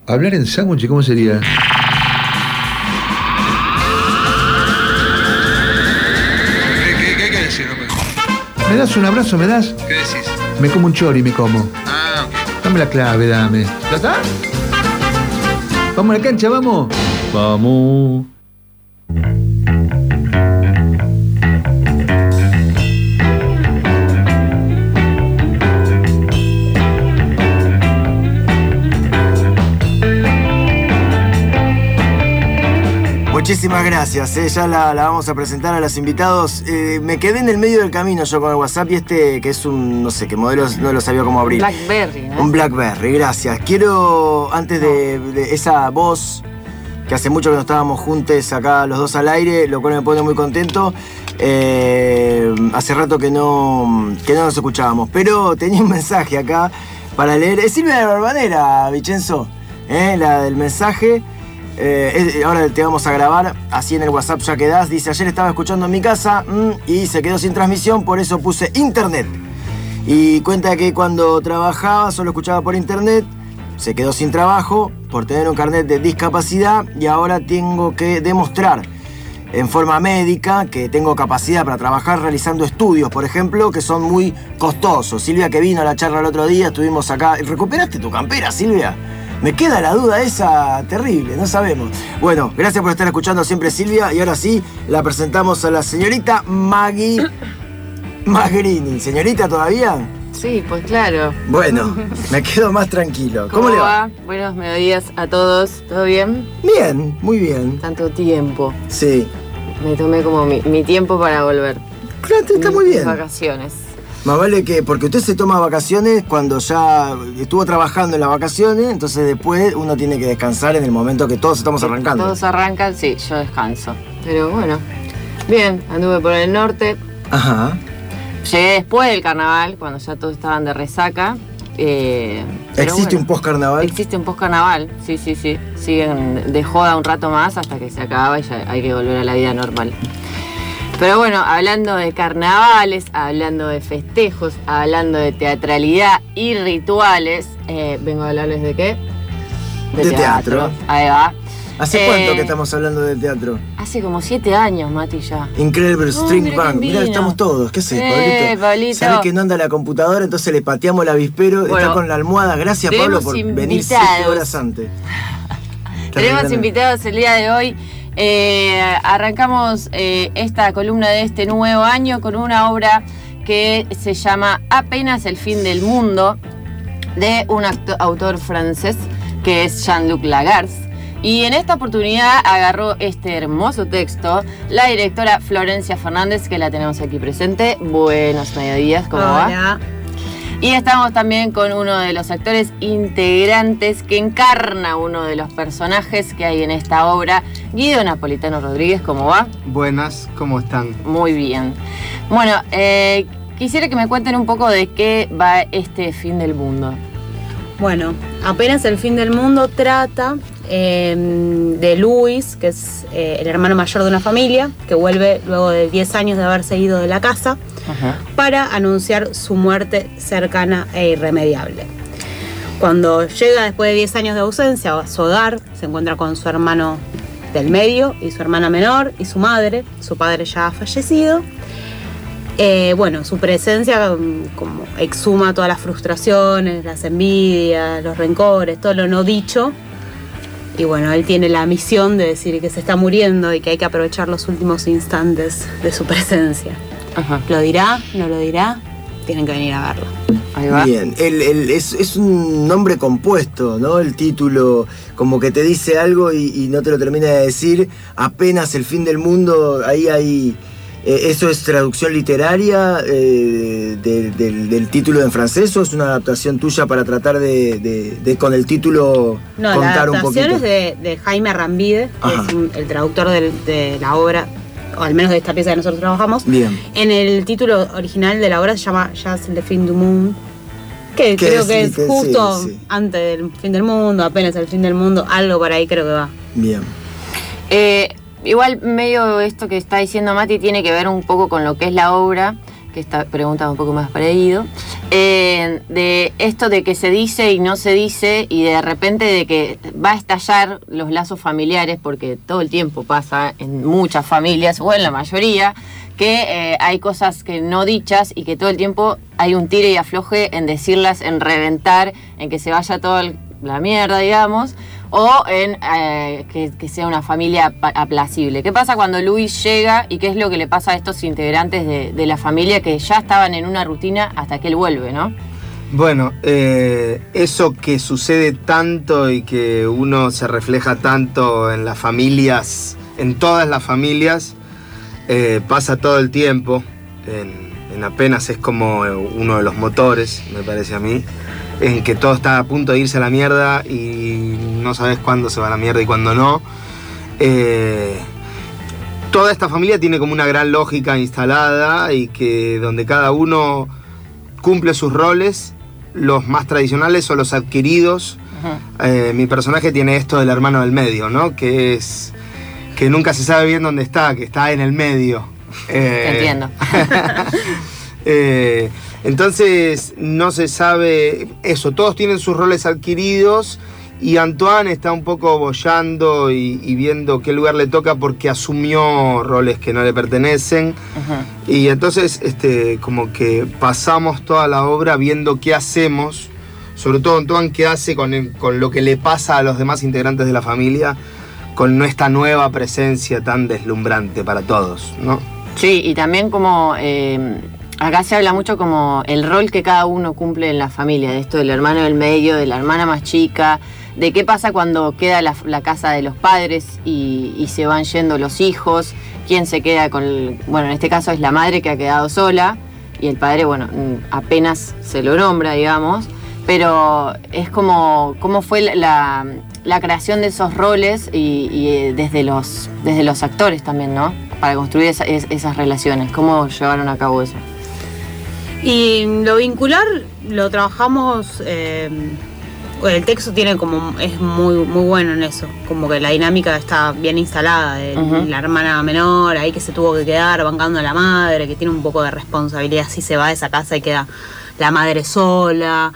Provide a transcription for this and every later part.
¿Hablar en sándwich cómo sería? ¿Qué hay que decir, hombre? ¿Me das un abrazo, me das? ¿Qué decís? Me como un chori, me como. Ah, ok. Dame la clave, dame. ¿Ya está? ¿Vamos a la cancha, vamos? Vamos. Muchísimas gracias, ya la vamos a presentar a los invitados. Me quedé en el medio del camino yo con el WhatsApp y que es un, no sé qué modelo, no lo sabía cómo abrir. Blackberry, ¿no? Un Blackberry, gracias. Quiero, antes de esa voz, que hace mucho que no estábamos juntos acá los dos al aire, lo cual me pone muy contento. Hace rato que no nos escuchábamos, pero tenía un mensaje acá para leer. Es Silvia de Barbanera, Vicenzo, la del mensaje. Ahora te vamos a grabar, así en el WhatsApp ya quedás. Dice: ayer estaba escuchando en mi casa y se quedó sin transmisión, por eso puse internet. Y cuenta que cuando trabajaba solo escuchaba por internet, se quedó sin trabajo por tener un carnet de discapacidad y ahora tengo que demostrar en forma médica que tengo capacidad para trabajar realizando estudios, por ejemplo, que son muy costosos. Silvia, que vino a la charla el otro día, estuvimos acá. ¿Recuperaste tu campera, Silvia? Me queda la duda esa terrible, no sabemos. Bueno, gracias por estar escuchando siempre, Silvia. Y ahora sí, la presentamos a la señorita Maggie Magrini. ¿Señorita todavía? Sí, pues claro. Bueno, me quedo más tranquilo. ¿Cómo le va? Buenos mediodías a todos. ¿Todo bien? Bien, muy bien. Tanto tiempo. Sí. Me tomé como mi tiempo para volver. Claro, está muy bien. Vacaciones. Más vale que, porque usted se toma vacaciones cuando ya estuvo trabajando en las vacaciones, entonces después uno tiene que descansar en el momento que todos estamos arrancando. Todos arrancan, sí, yo descanso. Pero bueno, bien, anduve por el norte. Ajá. Llegué después del carnaval, cuando ya todos estaban de resaca. ¿Existe un post-carnaval? Existe un post-carnaval, sí. Siguen de joda un rato más hasta que se acaba y ya hay que volver a la vida normal. Pero bueno, hablando de carnavales, hablando de festejos, hablando de teatralidad y rituales, vengo a hablarles ¿de qué? De teatro. Ahí va. ¿Hace cuánto que estamos hablando de teatro? Hace como 7 años, Mati, ya. Incredible String Band. Mirá, estamos todos. ¿Qué sé, Pablito? Sabés que no anda la computadora, entonces le pateamos el avispero. Bueno, está con la almohada. Gracias, Pablo, por venir 7 horas antes. Tenemos invitados el día de hoy. Arrancamos esta columna de este nuevo año con una obra que se llama Apenas el fin del mundo, de un autor francés que es Jean-Luc Lagarce. Y en esta oportunidad agarró este hermoso texto la directora Florencia Fernández, que la tenemos aquí presente. Buenos mediodías, ¿cómo va? Y estamos también con uno de los actores integrantes que encarna uno de los personajes que hay en esta obra, Guido Napolitano Rodríguez, ¿cómo va? Buenas, ¿cómo están? Muy bien. Bueno, quisiera que me cuenten un poco de qué va este fin del mundo. Bueno, Apenas el fin del mundo trata de Luis, que es el hermano mayor de una familia, que vuelve luego de 10 años de haberse ido de la casa. Ajá. Para anunciar su muerte cercana e irremediable. Cuando llega después de 10 años de ausencia a su hogar, se encuentra con su hermano del medio y su hermana menor y su madre. Su padre ya ha fallecido. Bueno, su presencia como exhuma todas las frustraciones, las envidias, los rencores, todo lo no dicho. Y bueno, él tiene la misión de decir que se está muriendo y que hay que aprovechar los últimos instantes de su presencia. Ajá. ¿Lo dirá? ¿No lo dirá? Tienen que venir a verlo. Ahí va. Bien, es un nombre compuesto, ¿no? El título como que te dice algo y no te lo termina de decir. Apenas el fin del mundo, ahí hay... ¿Eso es traducción literaria del título en francés o es una adaptación tuya para tratar de con el título contar un poquito? No, la adaptación es de Jaime Arrambide, que es el traductor de la obra, o al menos de esta pieza que nosotros trabajamos. Bien. En el título original de la obra se llama Just le fin du monde, que creo que es justo antes del fin del mundo, apenas el fin del mundo, algo por ahí creo que va. Bien. Igual medio esto que está diciendo Mati tiene que ver un poco con lo que es la obra, que esta pregunta es un poco más para Guido, de esto de que se dice y no se dice, y de repente de que va a estallar los lazos familiares, porque todo el tiempo pasa en muchas familias, o en la mayoría, que hay cosas que no dichas y que todo el tiempo hay un tire y afloje en decirlas, en reventar, en que se vaya toda la mierda, digamos, o en que sea una familia aplacible. ¿Qué pasa cuando Luis llega y qué es lo que le pasa a estos integrantes de la familia que ya estaban en una rutina hasta que él vuelve, ¿no? Bueno, eso que sucede tanto y que uno se refleja tanto en las familias, en todas las familias, pasa todo el tiempo. En Apenas es como uno de los motores, me parece a mí, en que todo está a punto de irse a la mierda y no sabes cuándo se va a la mierda y cuándo no. Toda esta familia tiene como una gran lógica instalada y que donde cada uno cumple sus roles, los más tradicionales o los adquiridos. Uh-huh. Mi personaje tiene esto del hermano del medio, ¿no? Que nunca se sabe bien dónde está, que está en el medio. Te entiendo. Entonces no se sabe eso, todos tienen sus roles adquiridos y Antoine está un poco boyando y viendo qué lugar le toca porque asumió roles que no le pertenecen. Uh-huh. Y entonces como que pasamos toda la obra viendo qué hacemos, sobre todo Antoine, qué hace con lo que le pasa a los demás integrantes de la familia, con esta nueva presencia tan deslumbrante para todos, ¿no? Sí, y también como acá se habla mucho como el rol que cada uno cumple en la familia, de esto del hermano del medio, de la hermana más chica, de qué pasa cuando queda la casa de los padres y se van yendo los hijos, quién se queda bueno, en este caso es la madre que ha quedado sola y el padre, bueno, apenas se lo nombra, digamos, pero es como cómo fue la creación de esos roles y desde los actores también, ¿no? Para construir esas relaciones. ¿Cómo llevaron a cabo eso? Y lo vincular lo trabajamos, el texto es muy bueno en eso, como que la dinámica está bien instalada, uh-huh. La hermana menor ahí que se tuvo que quedar bancando a la madre, que tiene un poco de responsabilidad si se va de esa casa y queda la madre sola.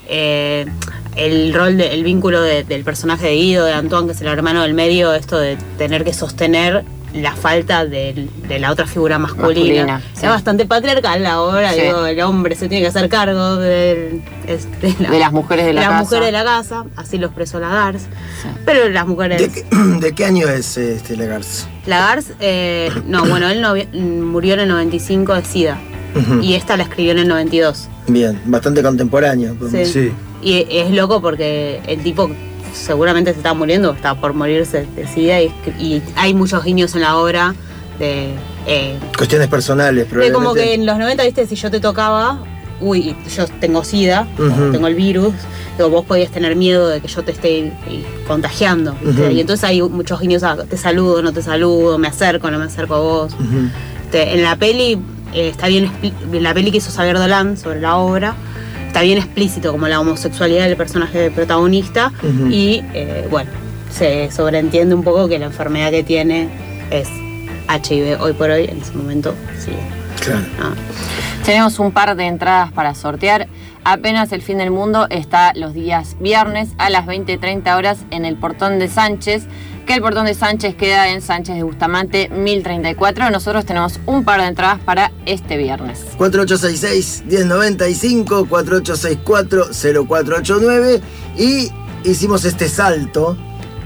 El rol, el vínculo del personaje de Guido, de Antoine, que es el hermano del medio, esto de tener que sostener la falta de la otra figura masculina. Sí. Es bastante patriarcal ahora, sí. Digo, el hombre se tiene que hacer cargo de las mujeres de la casa. Las mujeres de la casa, así lo expresó Lagars. Sí. Pero las mujeres... ¿De qué año es Lagars? Lagars, no, bueno, él murió en el 95 de SIDA. Uh-huh. Y esta la escribió en el 92. Bien, bastante contemporáneo. Sí. Sí. Y es loco porque el tipo seguramente se está muriendo, está por morirse de SIDA y hay muchos guiños en la obra de... cuestiones personales, probablemente. Como que en los 90, viste, si yo te tocaba, yo tengo SIDA, uh-huh. Tengo el virus, digo, vos podías tener miedo de que yo te esté contagiando, ¿viste? Uh-huh. Y entonces hay muchos guiños a te saludo, no te saludo, me acerco, no me acerco a vos. Uh-huh. En la peli, está bien, la peli que hizo Xavier Dolan sobre la obra, está bien explícito como la homosexualidad del personaje protagonista. Uh-huh. Y bueno, se sobreentiende un poco que la enfermedad que tiene es HIV hoy por hoy, en ese momento sí. Claro. Tenemos un par de entradas para sortear. Apenas el fin del mundo está los días viernes a las 20:30 horas en el Portón de Sánchez, que el Portón de Sánchez queda en Sánchez de Bustamante 1034. Nosotros tenemos un par de entradas para este viernes. 4866-1095, 4864-0489 y hicimos este salto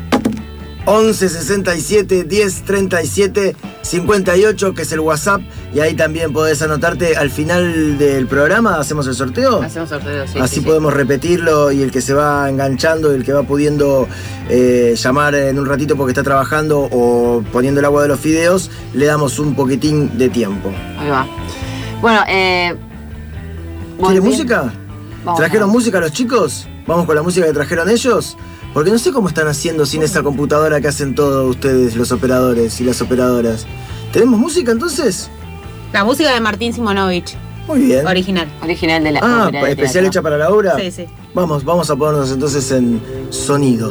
1167-1037-58, que es el WhatsApp, y ahí también podés anotarte al final del programa. ¿Hacemos el sorteo? Hacemos sorteo, sí. Así sí, podemos repetirlo y el que se va enganchando, el que va pudiendo llamar en un ratito porque está trabajando o poniendo el agua de los fideos, le damos un poquitín de tiempo. Ahí va. Bueno, ¿quiere música? ¿Trajeron música los chicos? ¿Vamos con la música que trajeron ellos? Porque no sé cómo están haciendo sin esa computadora que hacen todos ustedes, los operadores y las operadoras. ¿Tenemos música entonces? La música de Martín Simonovich. Muy bien. Original de la obra. ¿Especial hecha para la obra? Sí, sí. Vamos a ponernos entonces en sonido.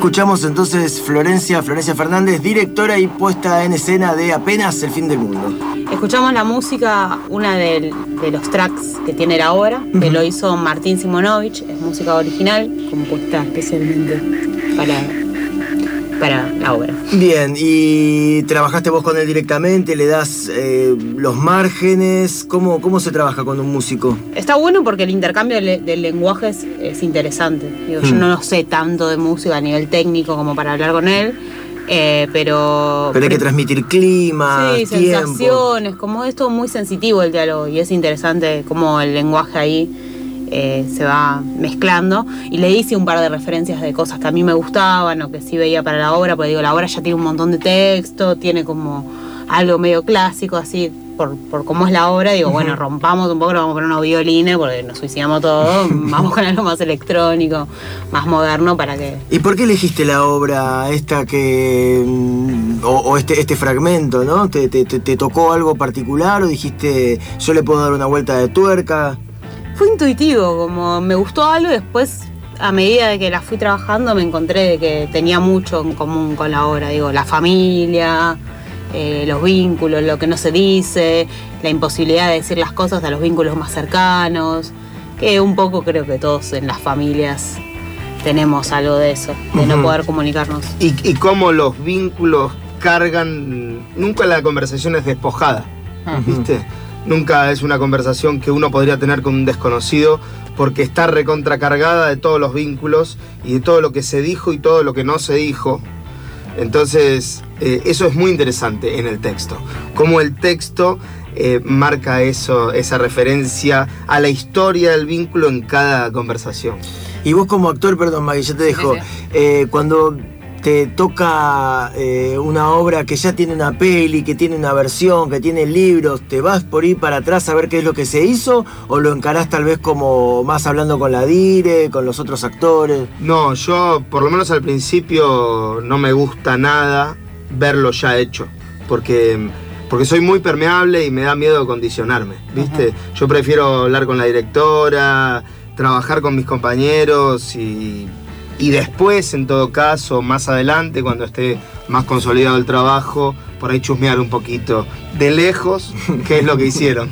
Escuchamos entonces Florencia Fernández, directora y puesta en escena de Apenas el fin del mundo. Escuchamos la música, una de los tracks que tiene la obra, que lo hizo Martín Simonovich, es música original, compuesta especialmente para la obra. Bien, ¿y trabajaste vos con él directamente? ¿Le das los márgenes? ¿Cómo se trabaja con un músico? Está bueno porque el intercambio del lenguaje es interesante. Digo, yo no sé tanto de música a nivel técnico como para hablar con él, pero hay que transmitir clima, sí, tiempo. Sensaciones, como es todo muy sensitivo el diálogo y es interesante cómo el lenguaje ahí se va mezclando. Y le hice un par de referencias de cosas que a mí me gustaban o que sí veía para la obra, porque digo, la obra ya tiene un montón de texto, tiene como algo medio clásico así por cómo es la obra. Digo, bueno, rompamos un poco, vamos a poner unos violines porque nos suicidamos todos, vamos con algo más electrónico, más moderno para que... ¿Y por qué elegiste la obra esta que o este fragmento, ¿no? ¿Te tocó algo particular o dijiste yo le puedo dar una vuelta de tuerca? Fue intuitivo, como me gustó algo y después, a medida de que la fui trabajando, me encontré de que tenía mucho en común con la obra. Digo, la familia, los vínculos, lo que no se dice, la imposibilidad de decir las cosas a los vínculos más cercanos, que un poco creo que todos en las familias tenemos algo de eso, de no poder comunicarnos. Y cómo los vínculos cargan, nunca la conversación es despojada, ¿viste? Nunca es una conversación que uno podría tener con un desconocido porque está recontracargada de todos los vínculos y de todo lo que se dijo y todo lo que no se dijo. Entonces, eso es muy interesante en el texto. Cómo el texto marca esa referencia a la historia del vínculo en cada conversación. Y vos como actor, perdón Maggie, ya te dejo, cuando te toca una obra que ya tiene una peli, que tiene una versión, que tiene libros, ¿te vas por ir para atrás a ver qué es lo que se hizo? ¿O lo encarás tal vez como más hablando con la dire, con los otros actores? No, yo por lo menos al principio no me gusta nada verlo ya hecho, porque soy muy permeable y me da miedo condicionarme, ¿viste? Yo prefiero hablar con la directora, trabajar con mis compañeros y después, en todo caso, más adelante, cuando esté más consolidado el trabajo, por ahí chusmear un poquito de lejos qué es lo que hicieron.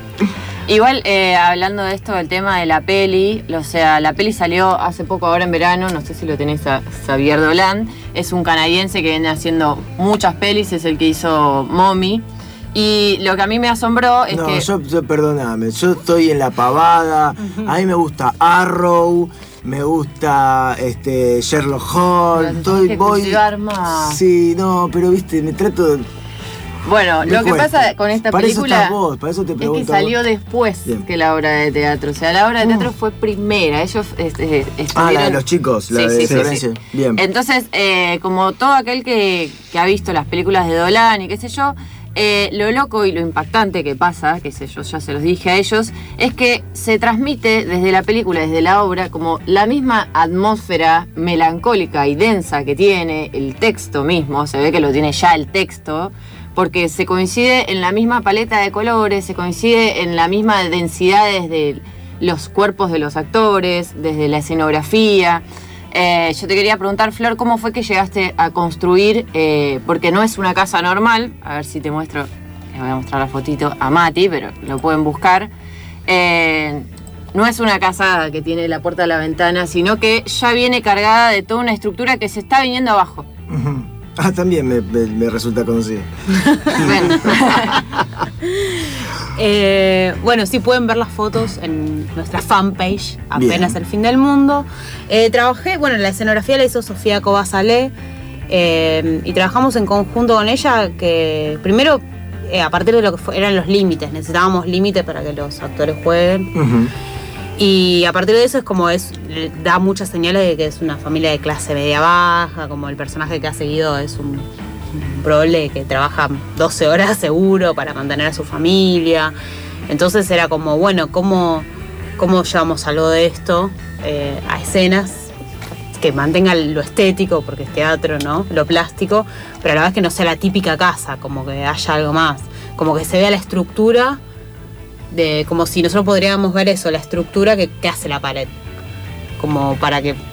Igual, hablando de esto, del tema de la peli, o sea, la peli salió hace poco, ahora en verano, no sé si lo tenés a Xavier Dolan, es un canadiense que viene haciendo muchas pelis, es el que hizo Mommy. Y lo que a mí me asombró es que... yo perdóname, yo estoy en la pavada, a mí me gusta Arrow, me gusta Sherlock Holmes, voy más. Sí, no, pero viste, me trato de... Bueno, lo que pasa con esta película para eso te pregunto es que salió después que la obra de teatro. O sea, la obra de teatro fue primera. Ellos estuvieron... la de los chicos, la de Florencia. Sí. Bien. Entonces, como todo aquel que ha visto las películas de Dolan y qué sé yo, lo loco y lo impactante que pasa, qué sé yo, ya se los dije a ellos, es que se transmite desde la película, desde la obra, como la misma atmósfera melancólica y densa que tiene el texto mismo. Se ve que lo tiene ya el texto, porque se coincide en la misma paleta de colores, se coincide en la misma densidades de los cuerpos de los actores, desde la escenografía. Yo te quería preguntar, Flor, ¿cómo fue que llegaste a construir? Porque no es una casa normal, a ver si te muestro, les voy a mostrar la fotito a Mati, pero lo pueden buscar. No es una casa que tiene la puerta a la ventana, sino que ya viene cargada de toda una estructura que se está viniendo abajo. Ah, también me resulta conocido. Bueno, sí pueden ver las fotos en nuestra fanpage, Apenas el fin del mundo. Trabajé, bueno, la escenografía la hizo Sofía Cobazalé y trabajamos en conjunto con ella, que primero, a partir de lo que eran los límites, necesitábamos límites para que los actores jueguen. Y a partir de eso da muchas señales de que es una familia de clase media baja, como el personaje que ha seguido es un prole que trabaja 12 horas seguro para mantener a su familia. Entonces era como, bueno, ¿cómo llevamos algo de esto a escenas que mantengan lo estético, porque es teatro, ¿no? Lo plástico, pero a la vez que no sea la típica casa, como que haya algo más, como que se vea la estructura, como si nosotros podríamos ver eso, la estructura que hace la pared, como para que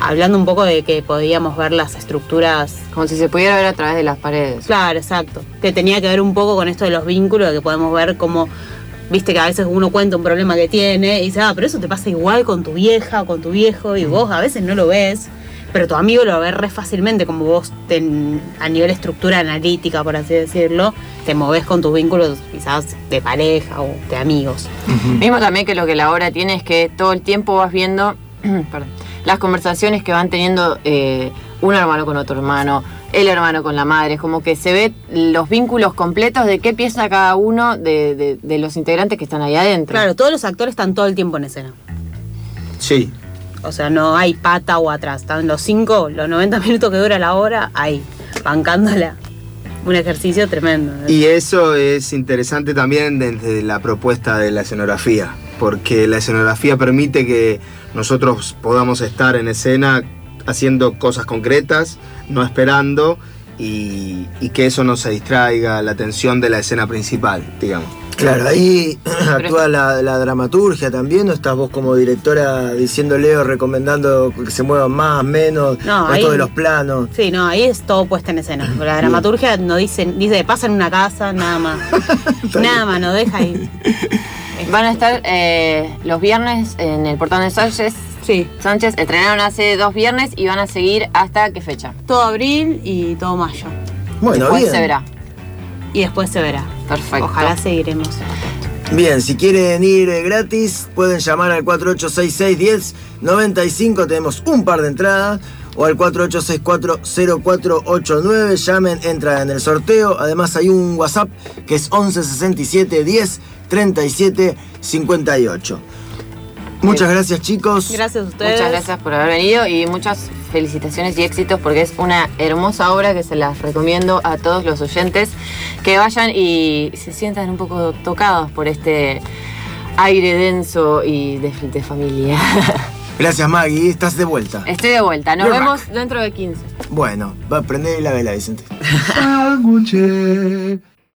hablando un poco de que podíamos ver las estructuras. Como si se pudiera ver a través de las paredes. Claro, exacto. Que tenía que ver un poco con esto de los vínculos, de que podemos ver cómo, viste que a veces uno cuenta un problema que tiene y dice, pero eso te pasa igual con tu vieja o con tu viejo, y vos a veces no lo ves, pero tu amigo lo ve re fácilmente, como vos a nivel estructura analítica, por así decirlo, te movés con tus vínculos quizás de pareja o de amigos. Mismo también que lo que la obra tiene es que todo el tiempo vas viendo perdón, las conversaciones que van teniendo un hermano con otro hermano, el hermano con la madre, es como que se ve los vínculos completos de qué piensa cada uno de los integrantes que están ahí adentro. Claro, todos los actores están todo el tiempo en escena. Sí. O sea, no hay pata o atrás. Están los 90 minutos que dura la obra, ahí, bancándola. Un ejercicio tremendo. Y eso es interesante también desde la propuesta de la escenografía, porque la escenografía permite que nosotros podamos estar en escena haciendo cosas concretas, no esperando, y que eso no se distraiga la atención de la escena principal, digamos. Claro, ahí actúa la dramaturgia también, ¿no estás vos como directora diciéndole o recomendando que se muevan más, menos, esto de los planos? Sí, no, ahí es todo puesta en escena. La dramaturgia no dice pasa en una casa, nada más. Nada más, no deja ahí. Van a estar los viernes en el Portón de Sánchez. Sí. Sánchez estrenaron hace 2 viernes y van a seguir hasta ¿qué fecha? Todo abril y todo mayo. Bueno, después bien. se verá. Y después se verá. Perfecto. Ojalá seguiremos. Bien, si quieren ir gratis, pueden llamar al 4866-1095, tenemos un par de entradas, o al 4864-0489, llamen, entran en el sorteo. Además hay un WhatsApp que es 1167-1037-58. Muchas gracias, chicos. Gracias a ustedes. Muchas gracias por haber venido y muchas felicitaciones y éxitos porque es una hermosa obra que se las recomiendo a todos los oyentes que vayan y se sientan un poco tocados por este aire denso y de familia. Gracias, Maggie, estás de vuelta. Estoy de vuelta, nos vemos dentro de 15. Bueno, va a prender la vela, Vicente. Sándwiches.